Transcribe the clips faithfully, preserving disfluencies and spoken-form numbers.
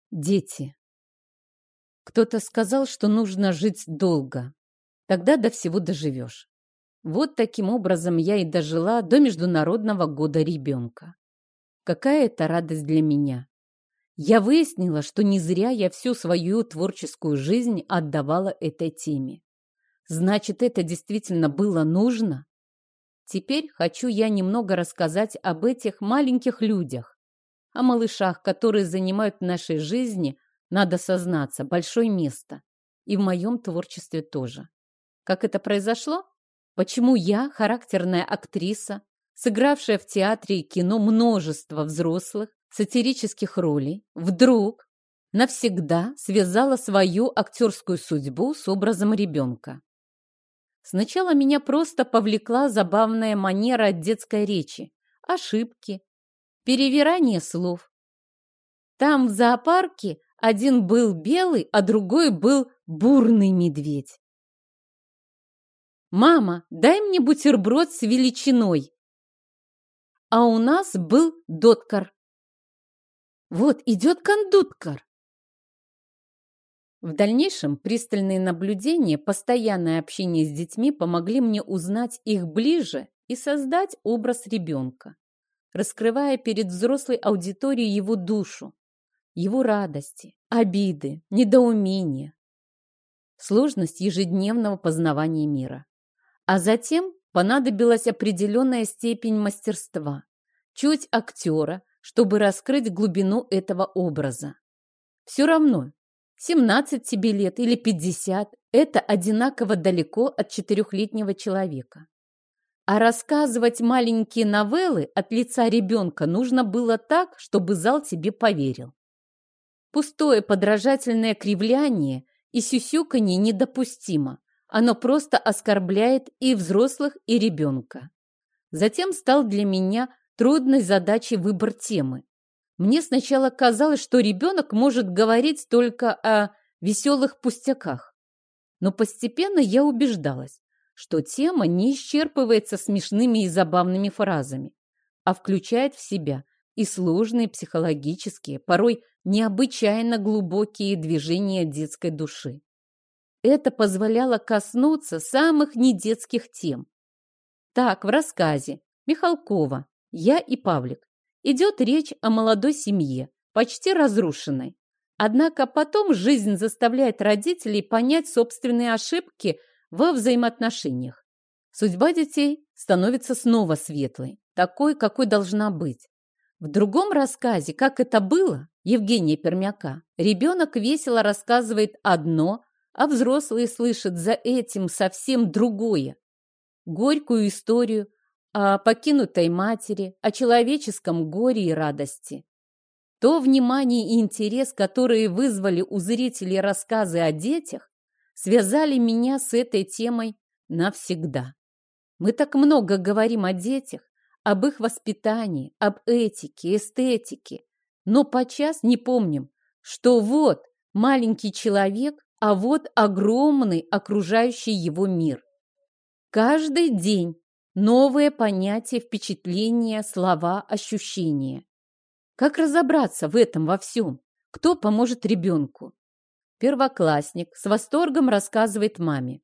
Дети. Кто-то сказал, что нужно жить долго. Тогда до всего доживешь. Вот таким образом я и дожила до Международного года ребенка. Какая это радость для меня. Я выяснила, что не зря я всю свою творческую жизнь отдавала этой теме. Значит, это действительно было нужно? Теперь хочу я немного рассказать об этих маленьких людях, о малышах, которые занимают в нашей жизни, надо сознаться, большое место. И в моем творчестве тоже. Как это произошло? Почему я, характерная актриса, сыгравшая в театре и кино множество взрослых сатирических ролей, вдруг навсегда связала свою актерскую судьбу с образом ребенка? Сначала меня просто повлекла забавная манера детской речи, ошибки, перевирание слов. Там, в зоопарке, один был белый, а другой был бурный медведь. «Мама, дай мне бутерброд с величиной!» А у нас был доткар. Вот идет кондуктор. В дальнейшем пристальные наблюдения, постоянное общение с детьми помогли мне узнать их ближе и создать образ ребенка, раскрывая перед взрослой аудиторией его душу, его радости, обиды, недоумения, сложность ежедневного познавания мира. А затем понадобилась определенная степень мастерства, чуть актера, чтобы раскрыть глубину этого образа. Все равно, семнадцать тебе лет или пятьдесят, это одинаково далеко от четырехлетнего человека. А рассказывать маленькие новеллы от лица ребенка нужно было так, чтобы зал тебе поверил. Пустое подражательное кривляние и сюсюканье недопустимо. Оно просто оскорбляет и взрослых, и ребенка. Затем стал для меня трудной задачей выбор темы. Мне сначала казалось, что ребенок может говорить только о веселых пустяках. Но постепенно я убеждалась, что тема не исчерпывается смешными и забавными фразами, а включает в себя и сложные психологические, порой необычайно глубокие движения детской души. Это позволяло коснуться самых недетских тем. Так, в рассказе Михалкова «Я и Павлик» идет речь о молодой семье, почти разрушенной. Однако потом жизнь заставляет родителей понять собственные ошибки во взаимоотношениях. Судьба детей становится снова светлой, такой, какой должна быть. В другом рассказе «Как это было» Евгения Пермяка ребенок весело рассказывает одно, а взрослые слышат за этим совсем другое. Горькую историю о покинутой матери, о человеческом горе и радости. То внимание и интерес, которые вызвали у зрителей рассказы о детях, связали меня с этой темой навсегда. Мы так много говорим о детях, об их воспитании, об этике, эстетике, но подчас не помним, что вот маленький человек, а вот огромный окружающий его мир. Каждый день новые понятия, впечатления, слова, ощущения. Как разобраться в этом во всем? Кто поможет ребенку? Первоклассник с восторгом рассказывает маме.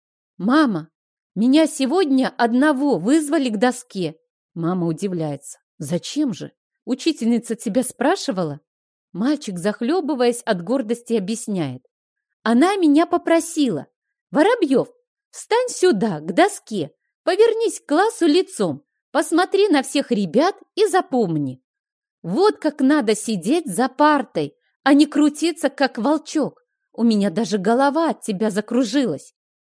«Мама, меня сегодня одного вызвали к доске». Мама удивляется. «Зачем же? Учительница тебя спрашивала?» Мальчик, захлебываясь от гордости, объясняет. «Она меня попросила. Воробьев, встань сюда, к доске, повернись к классу лицом, посмотри на всех ребят и запомни. Вот как надо сидеть за партой, а не крутиться, как волчок. У меня даже голова от тебя закружилась».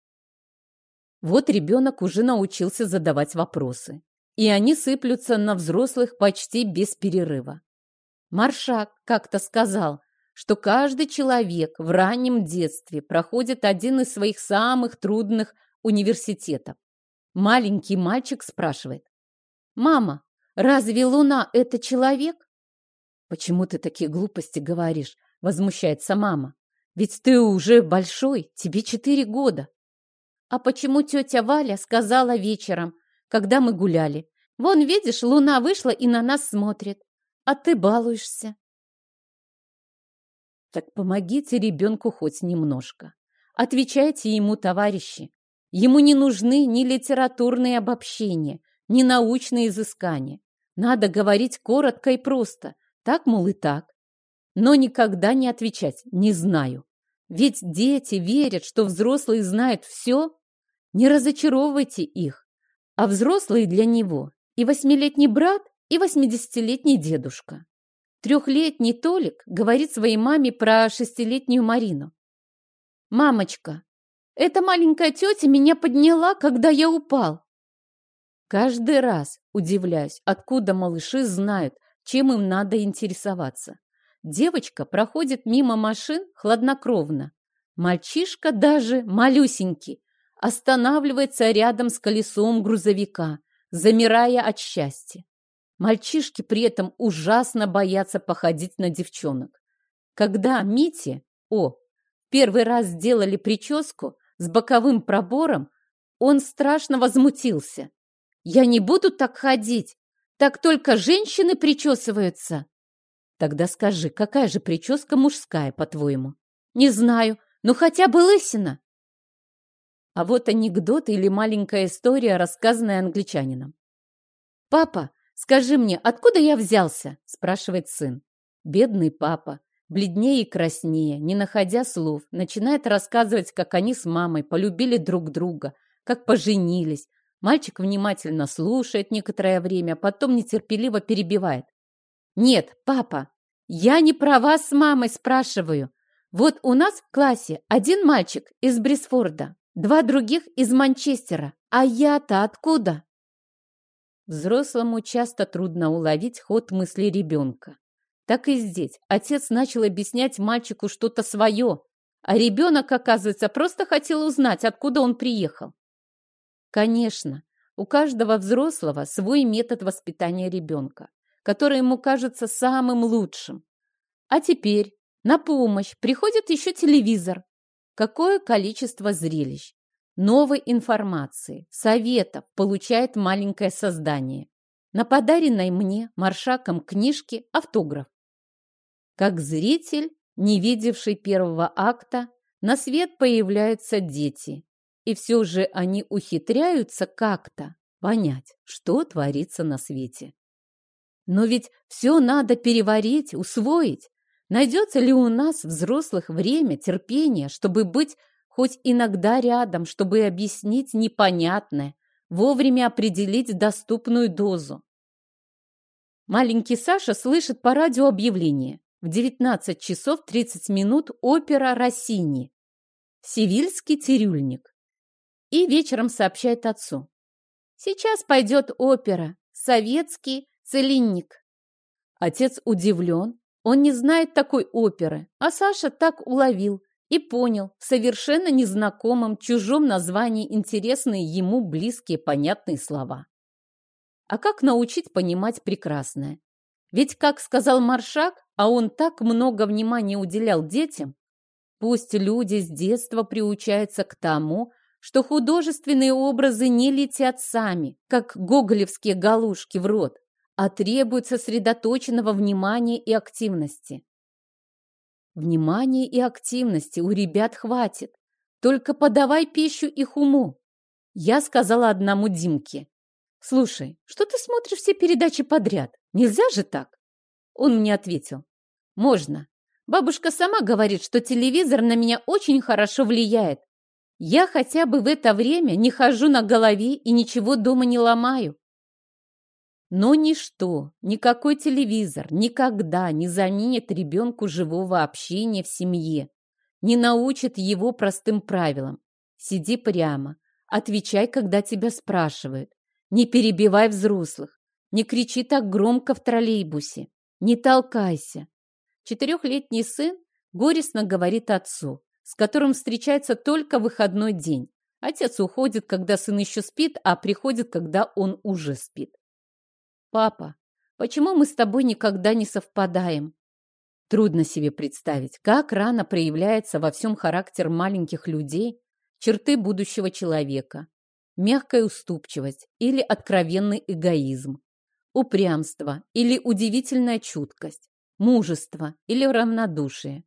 Вот ребенок уже научился задавать вопросы, и они сыплются на взрослых почти без перерыва. Маршак как-то сказал, что каждый человек в раннем детстве проходит один из своих самых трудных университетов. Маленький мальчик спрашивает: «Мама, разве Луна – это человек?» «Почему ты такие глупости говоришь?» – возмущается мама. «Ведь ты уже большой, тебе четыре года». «А почему тетя Валя сказала вечером, когда мы гуляли: вон, видишь, Луна вышла и на нас смотрит, а ты балуешься?» Так помогите ребенку хоть немножко. Отвечайте ему, товарищи. Ему не нужны ни литературные обобщения, ни научные изыскания. Надо говорить коротко и просто. Так, мол, и так. Но никогда не отвечать «не знаю». Ведь дети верят, что взрослые знают все. Не разочаровывайте их. А взрослые для него и восьмилетний брат, и восьмидесятилетний дедушка. Трехлетний Толик говорит своей маме про шестилетнюю Марину. «Мамочка, эта маленькая тетя меня подняла, когда я упал». Каждый раз удивляюсь, откуда малыши знают, чем им надо интересоваться. Девочка проходит мимо машин хладнокровно. Мальчишка даже малюсенький останавливается рядом с колесом грузовика, замирая от счастья. Мальчишки при этом ужасно боятся походить на девчонок. Когда Мите, о, первый раз сделали прическу с боковым пробором, он страшно возмутился. «Я не буду так ходить, так только женщины причесываются». Тогда скажи, какая же прическа мужская, по-твоему? Не знаю, но хотя бы лысина. А вот анекдот или маленькая история, рассказанная англичанином. «Папа, скажи мне, откуда я взялся?» – спрашивает сын. Бедный папа, бледнее и краснее, не находя слов, начинает рассказывать, как они с мамой полюбили друг друга, как поженились. Мальчик внимательно слушает некоторое время, потом нетерпеливо перебивает. «Нет, папа, я не про вас с мамой спрашиваю. Вот у нас в классе один мальчик из Брисфорда, два других из Манчестера, а я-то откуда?» Взрослому часто трудно уловить ход мысли ребенка. Так и здесь отец начал объяснять мальчику что-то свое, а ребенок, оказывается, просто хотел узнать, откуда он приехал. Конечно, у каждого взрослого свой метод воспитания ребенка, который ему кажется самым лучшим. А теперь на помощь приходит еще телевизор. Какое количество зрелищ, новой информации, советов получает маленькое создание. На подаренной мне Маршаком книжке автограф. Как зритель, не видевший первого акта, на свет появляются дети. И все же они ухитряются как-то понять, что творится на свете. Но ведь все надо переварить, усвоить. Найдется ли у нас, взрослых, время, терпение, чтобы быть хоть иногда рядом, чтобы объяснить непонятное, вовремя определить доступную дозу? Маленький Саша слышит по радио объявление. В девятнадцать часов тридцать минут опера Россини «Севильский цирюльник». И вечером сообщает отцу. «Сейчас пойдет опера «Советский целинник». Отец удивлен. Он не знает такой оперы, а Саша так уловил и понял в совершенно незнакомом чужом названии интересные ему близкие понятные слова. А как научить понимать прекрасное? Ведь, как сказал Маршак, а он так много внимания уделял детям, пусть люди с детства приучаются к тому, что художественные образы не летят сами, как гоголевские галушки в рот, а требуют сосредоточенного внимания и активности. Внимания и активности у ребят хватит, только подавай пищу их уму. Я сказала одному Димке: «Слушай, что ты смотришь все передачи подряд? Нельзя же так?» Он мне ответил: «Можно. Бабушка сама говорит, что телевизор на меня очень хорошо влияет. Я хотя бы в это время не хожу на голове и ничего дома не ломаю». Но ничто, никакой телевизор никогда не заменит ребенку живого общения в семье, не научит его простым правилам. Сиди прямо, отвечай, когда тебя спрашивают, не перебивай взрослых, не кричи так громко в троллейбусе, не толкайся. Четырехлетний сын горестно говорит отцу, с которым встречается только в выходной день. Отец уходит, когда сын еще спит, а приходит, когда он уже спит. «Папа, почему мы с тобой никогда не совпадаем?» Трудно себе представить, как рано проявляется во всем характер маленьких людей, черты будущего человека, мягкая уступчивость или откровенный эгоизм, упрямство или удивительная чуткость, мужество или равнодушие.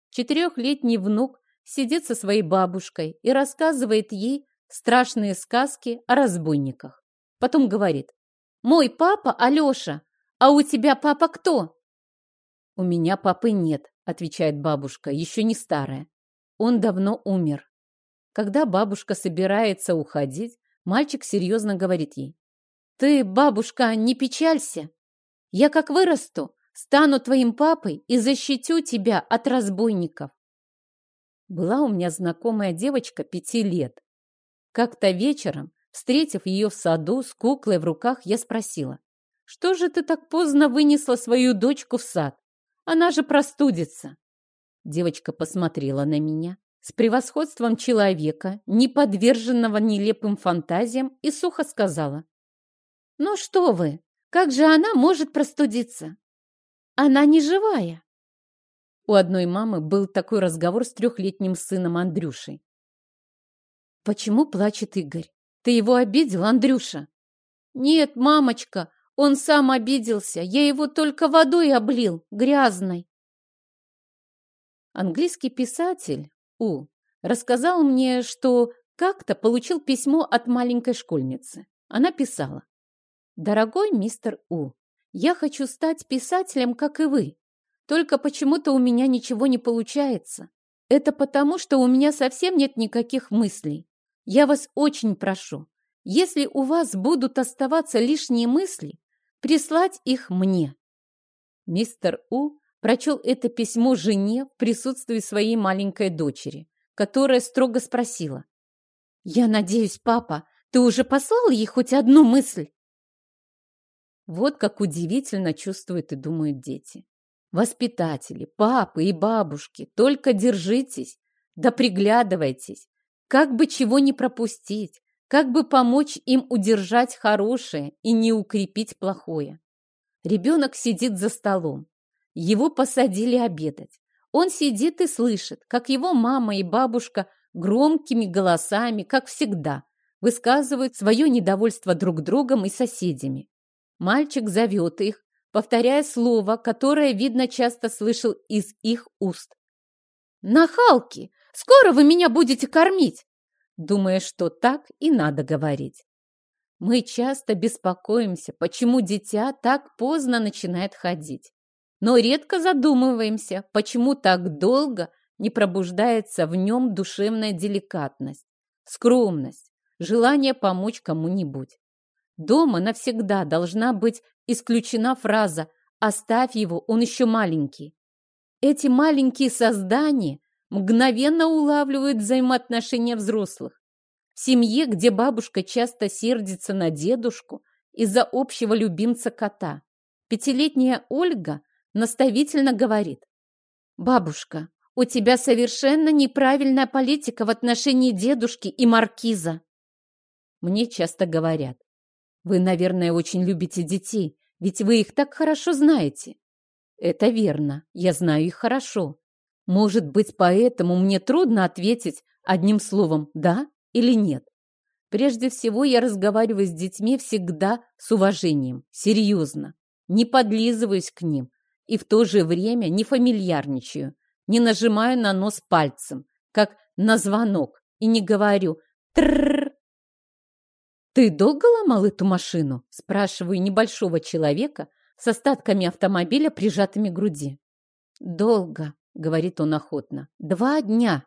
Четырехлетний внук сидит со своей бабушкой и рассказывает ей страшные сказки о разбойниках. Потом говорит: «Мой папа Алеша, а у тебя папа кто?» «У меня папы нет», — отвечает бабушка, еще не старая. «Он давно умер». Когда бабушка собирается уходить, мальчик серьезно говорит ей: «Ты, бабушка, не печалься. Я как вырасту, стану твоим папой и защитю тебя от разбойников». Была у меня знакомая девочка пяти лет. Как-то вечером, встретив ее в саду с куклой в руках, я спросила: «Что же ты так поздно вынесла свою дочку в сад? Она же простудится». Девочка посмотрела на меня с превосходством человека, не подверженного нелепым фантазиям, и сухо сказала: «Ну что вы, как же она может простудиться? Она не живая». У одной мамы был такой разговор с трехлетним сыном Андрюшей. «Почему плачет Игорь? Ты его обидел, Андрюша?» «Нет, мамочка, он сам обиделся. Я его только водой облил, грязной». Английский писатель У рассказал мне, что как-то получил письмо от маленькой школьницы. Она писала: «Дорогой мистер У, я хочу стать писателем, как и вы. Только почему-то у меня ничего не получается. Это потому, что у меня совсем нет никаких мыслей. Я вас очень прошу, если у вас будут оставаться лишние мысли, прислать их мне». Мистер У прочел это письмо жене в присутствии своей маленькой дочери, которая строго спросила: «Я надеюсь, папа, ты уже послал ей хоть одну мысль?» Вот как удивительно чувствуют и думают дети. Воспитатели, папы и бабушки, только держитесь, да приглядывайтесь, как бы чего не пропустить, как бы помочь им удержать хорошее и не укрепить плохое. Ребенок сидит за столом, его посадили обедать. Он сидит и слышит, как его мама и бабушка громкими голосами, как всегда, высказывают свое недовольство друг другом и соседями. Мальчик зовет их, повторяя слово, которое, видно, часто слышал из их уст. «Нахалки! Скоро вы меня будете кормить!» Думая, что так и надо говорить. Мы часто беспокоимся, почему дитя так поздно начинает ходить. Но редко задумываемся, почему так долго не пробуждается в нем душевная деликатность, скромность, желание помочь кому-нибудь. Дома навсегда должна быть исключена фраза «оставь его, он еще маленький». Эти маленькие создания мгновенно улавливают взаимоотношения взрослых. В семье, где бабушка часто сердится на дедушку из-за общего любимца кота, пятилетняя Ольга наставительно говорит: «Бабушка, у тебя совершенно неправильная политика в отношении дедушки и маркиза». Мне часто говорят: «Вы, наверное, очень любите детей, ведь вы их так хорошо знаете». Это верно, я знаю их хорошо. Может быть, поэтому мне трудно ответить одним словом «да» или «нет». Прежде всего, я разговариваю с детьми всегда с уважением, серьезно, не подлизываюсь к ним и в то же время не фамильярничаю, не нажимаю на нос пальцем, как на звонок, и не говорю «трррр». «Ты долго ломал эту машину?» – спрашиваю небольшого человека с остатками автомобиля, прижатыми к груди. «Долго», – говорит он охотно, – «два дня».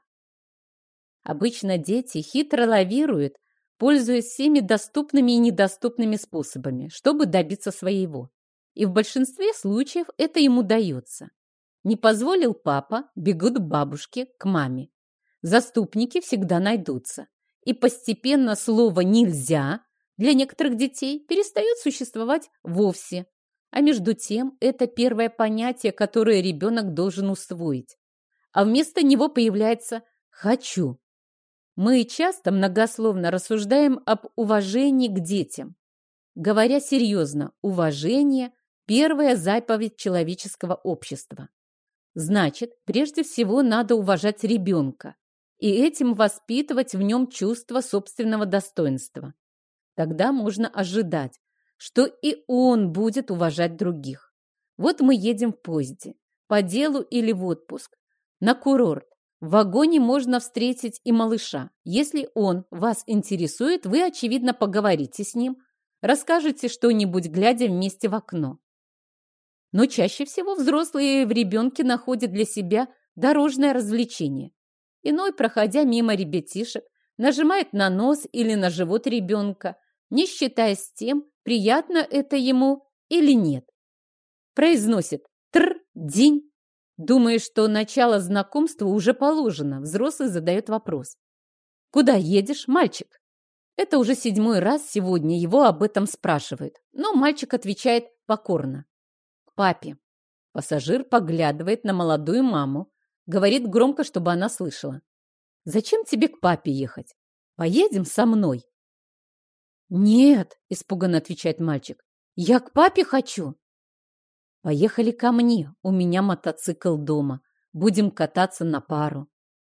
Обычно дети хитро лавируют, пользуясь всеми доступными и недоступными способами, чтобы добиться своего. И в большинстве случаев это им удается. Не позволил папа, бегут к бабушке, к маме. Заступники всегда найдутся. И постепенно слово «нельзя» для некоторых детей перестает существовать вовсе. А между тем это первое понятие, которое ребенок должен усвоить. А вместо него появляется «хочу». Мы часто многословно рассуждаем об уважении к детям. Говоря серьезно, уважение – первая заповедь человеческого общества. Значит, прежде всего надо уважать ребенка и этим воспитывать в нем чувство собственного достоинства. Тогда можно ожидать, что и он будет уважать других. Вот мы едем в поезде, по делу или в отпуск. на курорт. В вагоне можно встретить и малыша. Если он вас интересует, вы, очевидно, поговорите с ним, расскажете что-нибудь, глядя вместе в окно. Но чаще всего взрослые в ребенке находят для себя дорожное развлечение. Иной, проходя мимо ребятишек, нажимает на нос или на живот ребенка, не считаясь с тем, приятно это ему или нет. Произносит «тр-динь», думая, что начало знакомства уже положено. Взрослый задает вопрос. «Куда едешь, мальчик?» Это уже седьмой раз сегодня его об этом спрашивают, но мальчик отвечает покорно. К папе. Пассажир поглядывает на молодую маму, говорит громко, чтобы она слышала. «Зачем тебе к папе ехать? Поедем со мной?» «Нет», – испуганно отвечает мальчик, – «я к папе хочу». «Поехали ко мне, у меня мотоцикл дома, будем кататься на пару».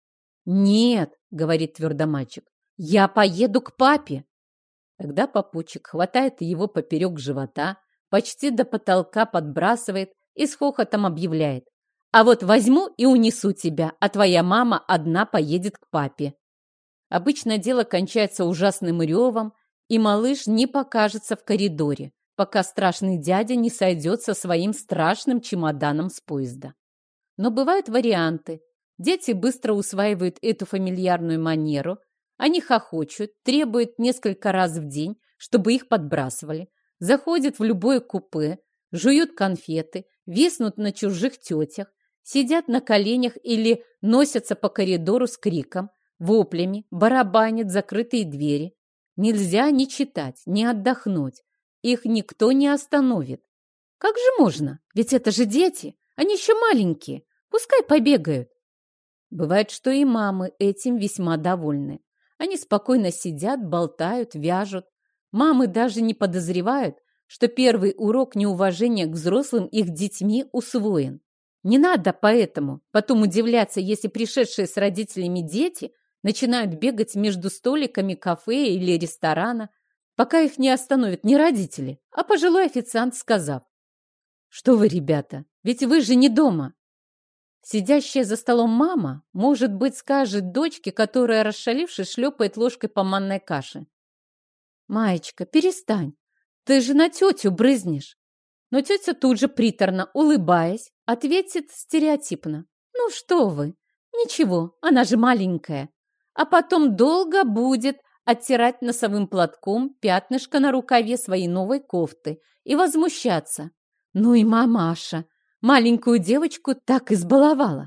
«Нет», – говорит твердо мальчик, – «я поеду к папе». Тогда попутчик хватает его поперек живота, почти до потолка подбрасывает и с хохотом объявляет. «А вот возьму и унесу тебя, а твоя мама одна поедет к папе». Обычно дело кончается ужасным ревом, и малыш не покажется в коридоре, пока страшный дядя не сойдет со своим страшным чемоданом с поезда. Но бывают варианты. Дети быстро усваивают эту фамильярную манеру, они хохочут, требуют несколько раз в день, чтобы их подбрасывали, заходят в любое купе, жуют конфеты, виснут на чужих тетях, сидят на коленях или носятся по коридору с криком, воплями, барабанят закрытые двери. Нельзя ни читать, ни отдохнуть. Их никто не остановит. Как же можно? Ведь это же дети. Они еще маленькие. Пускай побегают. Бывает, что и мамы этим весьма довольны. Они спокойно сидят, болтают, вяжут. Мамы даже не подозревают, что первый урок неуважения к взрослым их детьми усвоен. Не надо поэтому потом удивляться, если пришедшие с родителями дети начинают бегать между столиками кафе или ресторана, пока их не остановят не родители, а пожилой официант, сказав: «Что вы, ребята, ведь вы же не дома». Сидящая за столом мама, может быть, скажет дочке, которая, расшалившись, шлепает ложкой по манной каше: «Маечка, перестань, ты же на тетю брызнешь». Но тетя тут же приторно, улыбаясь, ответит стереотипно: «Ну что вы, ничего, она же маленькая». А потом долго будет оттирать носовым платком пятнышко на рукаве своей новой кофты и возмущаться: «Ну и мамаша, маленькую девочку так избаловала».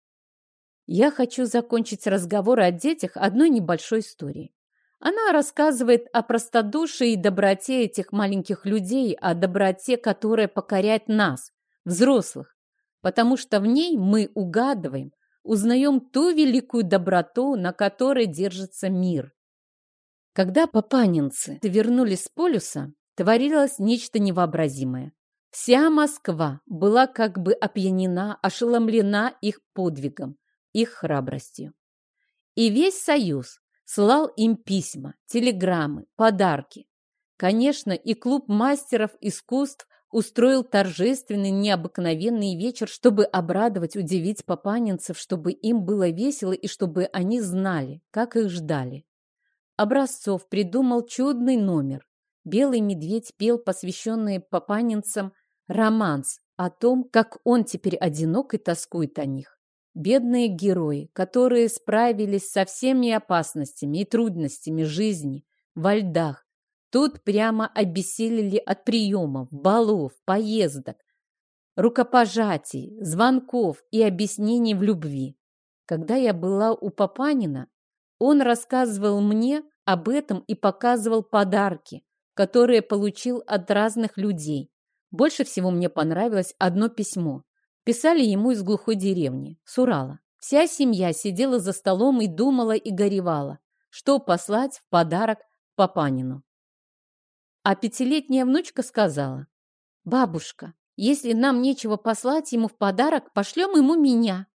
Я хочу закончить разговор о детях одной небольшой историей. Она рассказывает о простодушии и доброте этих маленьких людей, о доброте, которая покоряет нас, взрослых, потому что в ней мы угадываем, узнаем ту великую доброту, на которой держится мир. Когда папанинцы вернулись с полюса, творилось нечто невообразимое. Вся Москва была как бы опьянена, ошеломлена их подвигом, их храбростью. И весь Союз слал им письма, телеграммы, подарки. Конечно, и клуб мастеров искусств устроил торжественный, необыкновенный вечер, чтобы обрадовать, удивить папанинцев, чтобы им было весело и чтобы они знали, как их ждали. Образцов придумал чудный номер. Белый медведь пел посвященный папанинцам романс о том, как он теперь одинок и тоскует о них. Бедные герои, которые справились со всеми опасностями и трудностями жизни во льдах, тут прямо обессилели от приемов, балов, поездок, рукопожатий, звонков и объяснений в любви. Когда я была у Папанина, он рассказывал мне об этом и показывал подарки, которые получил от разных людей. Больше всего мне понравилось одно письмо. Писали ему из глухой деревни, с Урала. Вся семья сидела за столом и думала и горевала, что послать в подарок Папанину. А пятилетняя внучка сказала: «Бабушка, если нам нечего послать ему в подарок, пошлем ему меня».